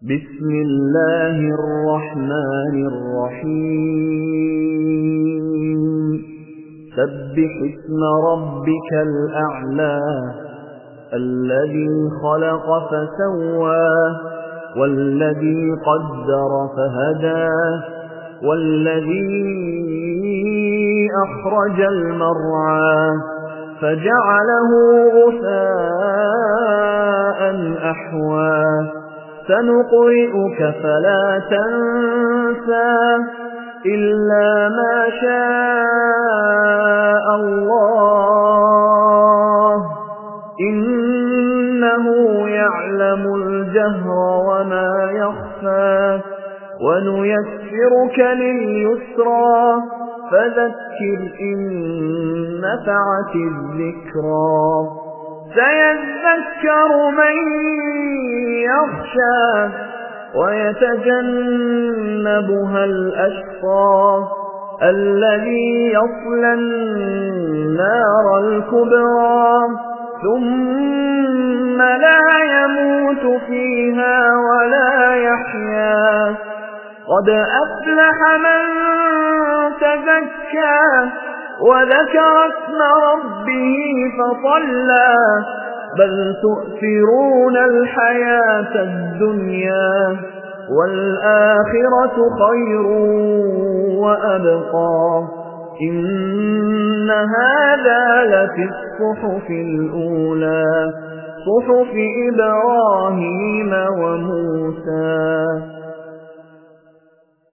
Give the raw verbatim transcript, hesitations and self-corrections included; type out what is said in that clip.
بسم الله الرحمن الرحيم سبح اسم ربك الأعلى الذي خلق فسوى والذي قدر فهدى والذي أخرج المرعى فجعله غثاء أحوى سنقرئك فلا تنسى إلا ما شاء الله إنه يعلم الجهر وما يخفى ونيسرك لليسرى فذكر إن نفعت الذكرى سيذكر من يخشى ويتجنبها الأشقى الذي يصلى النار الكبرى ثم لا يموت فيها ولا يحيا قد أفلح من تزكى وذكر اسم ربه فصلى بل تؤثرون الحياة الدنيا والآخرة خير وأبقى إن هذا لفي الصحف الأولى صحف إبراهيم وموسى.